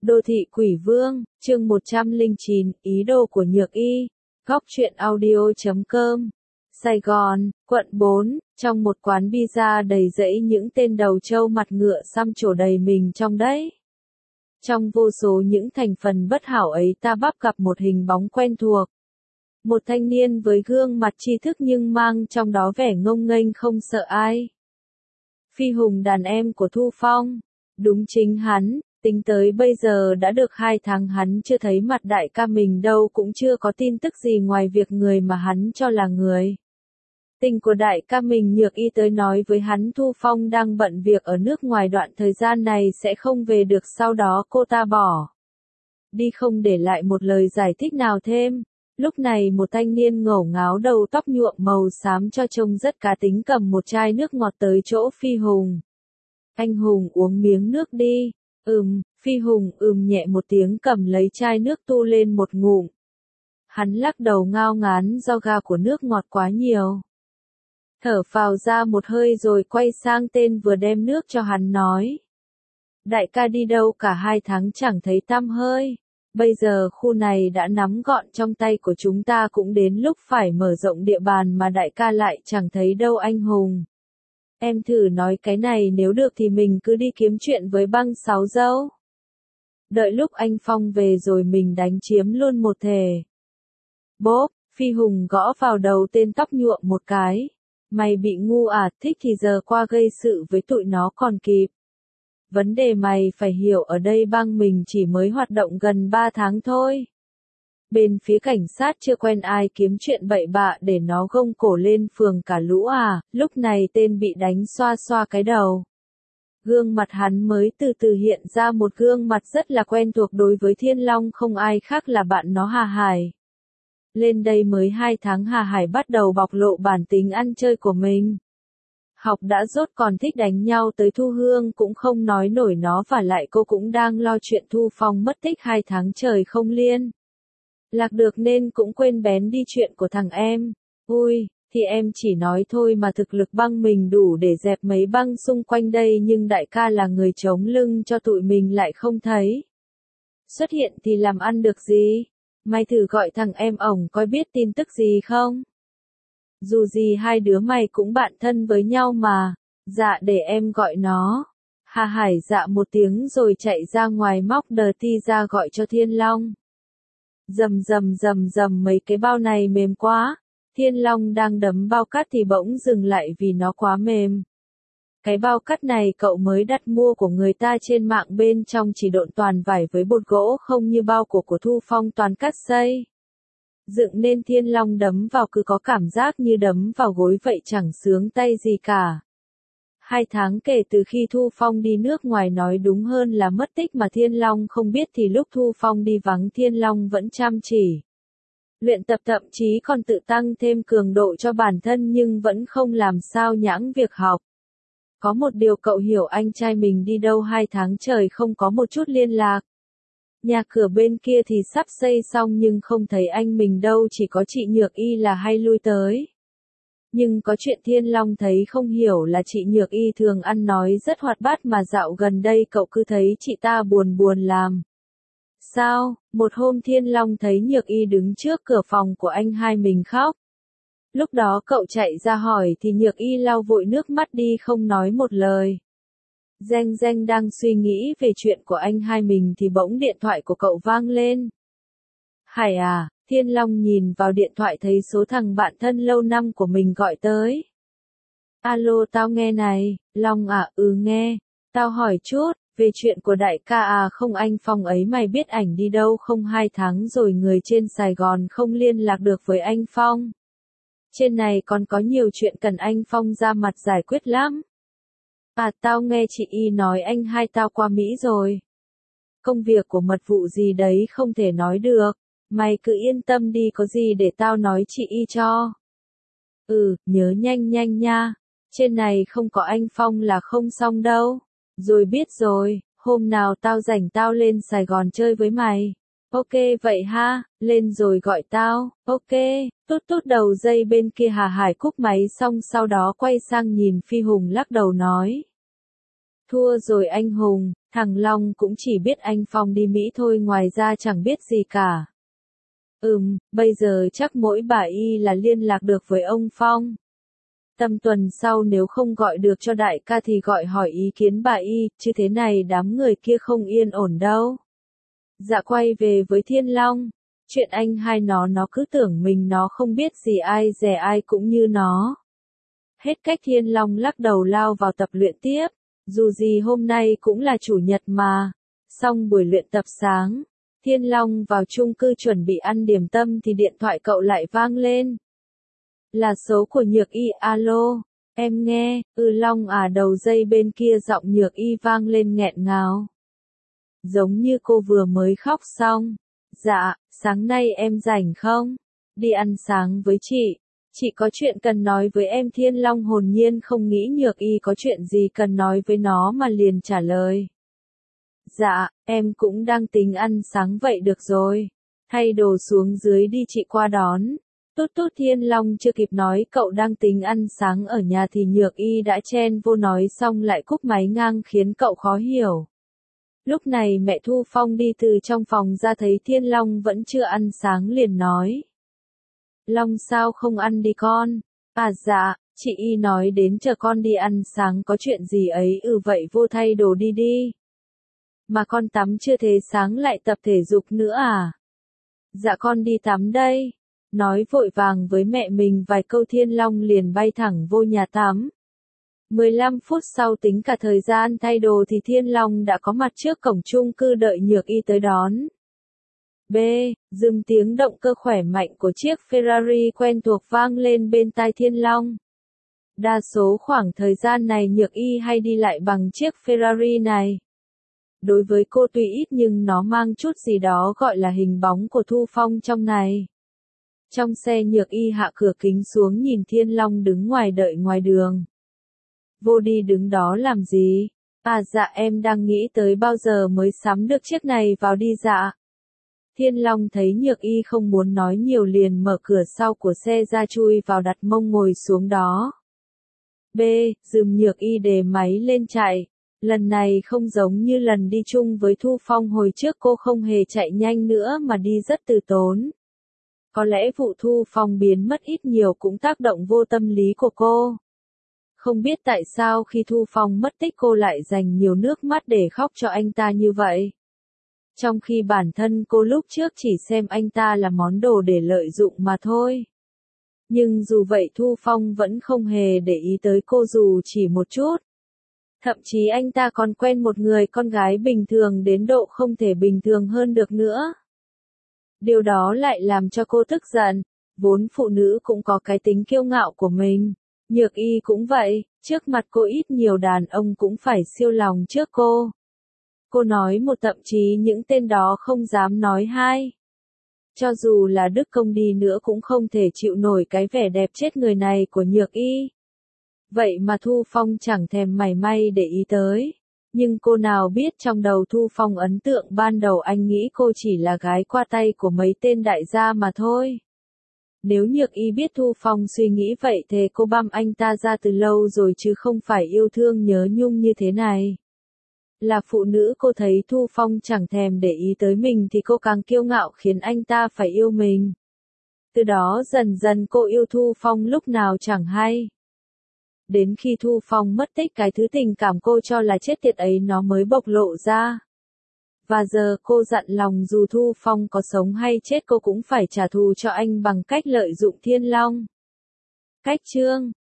Đô thị quỷ vương, chương 109, ý đồ của Nhược Y. Góc truyện audio.com. Sài Gòn, quận 4, trong một quán pizza đầy rẫy những tên đầu trâu mặt ngựa xăm trổ đầy mình trong đấy. Trong vô số những thành phần bất hảo ấy ta bắt gặp một hình bóng quen thuộc. Một thanh niên với gương mặt tri thức nhưng mang trong đó vẻ ngông nghênh không sợ ai. Phi Hùng, đàn em của Thu Phong. Đúng chính hắn. Tính tới bây giờ đã được 2 tháng hắn chưa thấy mặt đại ca mình đâu, cũng chưa có tin tức gì ngoài việc người mà hắn cho là người tình của đại ca mình Nhược Y tới nói với hắn Thu Phong đang bận việc ở nước ngoài, đoạn thời gian này sẽ không về được, sau đó cô ta bỏ đi không để lại một lời giải thích nào thêm. Lúc này một thanh niên ngổ ngáo đầu tóc nhuộm màu xám cho trông rất cá tính cầm một chai nước ngọt tới chỗ Phi Hùng. Anh Hùng uống miếng nước đi. Phi Hùng nhẹ một tiếng cầm lấy chai nước tu lên một ngụm. Hắn lắc đầu ngao ngán do ga của nước ngọt quá nhiều. Thở phào ra một hơi rồi quay sang tên vừa đem nước cho hắn nói. Đại ca đi đâu cả 2 tháng chẳng thấy tăm hơi. Bây giờ khu này đã nắm gọn trong tay của chúng ta, cũng đến lúc phải mở rộng địa bàn mà đại ca lại chẳng thấy đâu anh Hùng. Em thử nói cái này, nếu được thì mình cứ đi kiếm chuyện với băng 6 dâu. Đợi lúc anh Phong về rồi mình đánh chiếm luôn một thể. Bốp, Phi Hùng gõ vào đầu tên tóc nhuộm một cái. Mày bị ngu à, thích thì giờ qua gây sự với tụi nó còn kịp. Vấn đề mày phải hiểu ở đây băng mình chỉ mới hoạt động gần 3 tháng thôi. Bên phía cảnh sát chưa quen ai kiếm chuyện bậy bạ để nó gông cổ lên phường cả lũ à. Lúc này tên bị đánh xoa xoa cái đầu. Gương mặt hắn mới từ từ hiện ra, một gương mặt rất là quen thuộc đối với Thiên Long, không ai khác là bạn nó Hà Hải. Lên đây mới 2 tháng Hà Hải bắt đầu bộc lộ bản tính ăn chơi của mình. Học đã dốt còn thích đánh nhau, tới Thu Hương cũng không nói nổi nó, và lại cô cũng đang lo chuyện Thu Phong mất tích 2 tháng trời không liên lạc được nên cũng quên bén đi chuyện của thằng em. Ui, thì em chỉ nói thôi mà, thực lực băng mình đủ để dẹp mấy băng xung quanh đây, nhưng đại ca là người chống lưng cho tụi mình lại không thấy xuất hiện thì làm ăn được gì. Mày thử gọi thằng em ổng coi biết tin tức gì không? Dù gì hai đứa mày cũng bạn thân với nhau mà. Dạ để em gọi nó. Hà Hải dạ một tiếng rồi chạy ra ngoài móc đờ ti ra gọi cho Thiên Long. Rầm mấy cái bao này mềm quá. Thiên Long đang đấm bao cát thì bỗng dừng lại vì nó quá mềm. Cái bao cát này cậu mới đặt mua của người ta trên mạng, bên trong chỉ độn toàn vải với bột gỗ, không như bao của Thu Phong toàn cát xây dựng, nên Thiên Long đấm vào cứ có cảm giác như đấm vào gối vậy, chẳng sướng tay gì cả. 2 tháng kể từ khi Thu Phong đi nước ngoài, nói đúng hơn là mất tích, mà Thiên Long không biết thì lúc Thu Phong đi vắng Thiên Long vẫn chăm chỉ luyện tập, thậm chí còn tự tăng thêm cường độ cho bản thân, nhưng vẫn không làm sao nhãng việc học. Có một điều cậu hiểu, anh trai mình đi đâu 2 tháng trời không có một chút liên lạc. Nhà cửa bên kia thì sắp xây xong nhưng không thấy anh mình đâu, chỉ có chị Nhược Y là hay lui tới. Nhưng có chuyện Thiên Long thấy không hiểu là chị Nhược Y thường ăn nói rất hoạt bát, mà dạo gần đây cậu cứ thấy chị ta buồn làm. Sao? Một hôm Thiên Long thấy Nhược Y đứng trước cửa phòng của anh hai mình khóc. Lúc đó cậu chạy ra hỏi thì Nhược Y lau vội nước mắt đi không nói một lời. Reng đang suy nghĩ về chuyện của anh hai mình thì bỗng điện thoại của cậu vang lên. Hải à, Thiên Long nhìn vào điện thoại thấy số thằng bạn thân lâu năm của mình gọi tới. Alo, tao nghe này. Long à, nghe. Tao hỏi chút, về chuyện của đại ca à? Không, anh Phong ấy mày biết ảnh đi đâu không? 2 tháng rồi người trên Sài Gòn không liên lạc được với anh Phong. Trên này còn có nhiều chuyện cần anh Phong ra mặt giải quyết lắm. À, tao nghe chị Y nói anh hai tao qua Mỹ rồi. Công việc của mật vụ gì đấy không thể nói được. Mày cứ yên tâm đi, có gì để tao nói chị Y cho. Nhớ nhanh nha. Trên này không có anh Phong là không xong đâu. Rồi biết rồi, hôm nào tao rảnh tao lên Sài Gòn chơi với mày. Ok vậy ha, lên rồi gọi tao. Ok, tút đầu dây bên kia Hà Hải cúp máy xong sau đó quay sang nhìn Phi Hùng lắc đầu nói. Thua rồi anh Hùng, Thằng Long cũng chỉ biết anh Phong đi Mỹ thôi, ngoài ra chẳng biết gì cả. Bây giờ chắc mỗi bà Y là liên lạc được với ông Phong. Tầm tuần sau nếu không gọi được cho đại ca thì gọi hỏi ý kiến bà Y, chứ thế này đám người kia không yên ổn đâu. Dạ quay về với Thiên Long. Chuyện anh hai nó cứ tưởng mình nó không biết gì, ai dè ai cũng như nó. Hết cách Thiên Long lắc đầu lao vào tập luyện tiếp. Dù gì hôm nay cũng là chủ nhật mà. Xong buổi luyện tập sáng, Thiên Long vào chung cư chuẩn bị ăn điểm tâm thì điện thoại cậu lại vang lên. Là số của Nhược Y. Alo, em nghe. Long à. Đầu dây bên kia giọng Nhược Y vang lên nghẹn ngào. Giống như cô vừa mới khóc xong. Dạ, sáng nay em rảnh không? Đi ăn sáng với chị. Chị có chuyện cần nói với em. Thiên Long hồn nhiên không nghĩ Nhược Y có chuyện gì cần nói với nó mà liền trả lời. Dạ, em cũng đang tính ăn sáng vậy được rồi. Thay đồ xuống dưới đi, chị qua đón. Tút tút. Thiên Long chưa kịp nói cậu đang tính ăn sáng ở nhà thì Nhược Y đã chen vô nói xong lại cúp máy ngang khiến cậu khó hiểu. Lúc này mẹ Thu Phong đi từ trong phòng ra thấy Thiên Long vẫn chưa ăn sáng liền nói. Long sao không ăn đi con? À dạ, chị Y nói đến chờ con đi ăn sáng có chuyện gì ấy. Vậy vô thay đồ đi đi. Mà con tắm chưa thế, sáng lại tập thể dục nữa à? Dạ con đi tắm đây. Nói vội vàng với mẹ mình vài câu Thiên Long liền bay thẳng vô nhà tắm. 15 phút sau tính cả thời gian thay đồ thì Thiên Long đã có mặt trước cổng chung cư đợi Nhược Y tới đón. Dừng tiếng động cơ khỏe mạnh của chiếc Ferrari quen thuộc vang lên bên tai Thiên Long. Đa số khoảng thời gian này Nhược Y hay đi lại bằng chiếc Ferrari này. Đối với cô tuy ít nhưng nó mang chút gì đó gọi là hình bóng của Thu Phong trong này. Trong xe Nhược Y hạ cửa kính xuống nhìn Thiên Long đứng ngoài đợi ngoài đường. Vô đi đứng đó làm gì? À dạ em đang nghĩ tới bao giờ mới sắm được chiếc này vào đi dạ. Thiên Long thấy Nhược Y không muốn nói nhiều liền mở cửa sau của xe ra chui vào đặt mông ngồi xuống đó. Dừng. Nhược Y đề máy lên chạy. Lần này không giống như lần đi chung với Thu Phong hồi trước, cô không hề chạy nhanh nữa mà đi rất từ tốn. Có lẽ vụ Thu Phong biến mất ít nhiều cũng tác động vô tâm lý của cô. Không biết tại sao khi Thu Phong mất tích cô lại dành nhiều nước mắt để khóc cho anh ta như vậy. Trong khi bản thân cô lúc trước chỉ xem anh ta là món đồ để lợi dụng mà thôi. Nhưng dù vậy Thu Phong vẫn không hề để ý tới cô dù chỉ một chút. Thậm chí anh ta còn quen một người con gái bình thường đến độ không thể bình thường hơn được nữa. Điều đó lại làm cho cô tức giận. Vốn phụ nữ cũng có cái tính kiêu ngạo của mình. Nhược Y cũng vậy, trước mặt cô ít nhiều đàn ông cũng phải siêu lòng trước cô. Cô nói một thậm chí những tên đó không dám nói hai. Cho dù là Đức Công đi nữa cũng không thể chịu nổi cái vẻ đẹp chết người này của Nhược Y. Vậy mà Thu Phong chẳng thèm mảy may để ý tới. Nhưng cô nào biết trong đầu Thu Phong ấn tượng ban đầu anh nghĩ cô chỉ là gái qua tay của mấy tên đại gia mà thôi. Nếu Nhược Y biết Thu Phong suy nghĩ vậy thì cô băm anh ta ra từ lâu rồi chứ không phải yêu thương nhớ nhung như thế này. Là phụ nữ cô thấy Thu Phong chẳng thèm để ý tới mình thì cô càng kiêu ngạo khiến anh ta phải yêu mình. Từ đó dần dần cô yêu Thu Phong lúc nào chẳng hay. Đến khi Thu Phong mất tích cái thứ tình cảm cô cho là chết tiệt ấy nó mới bộc lộ ra. Và giờ cô dặn lòng dù Thu Phong có sống hay chết cô cũng phải trả thù cho anh bằng cách lợi dụng Thiên Long. Cách chương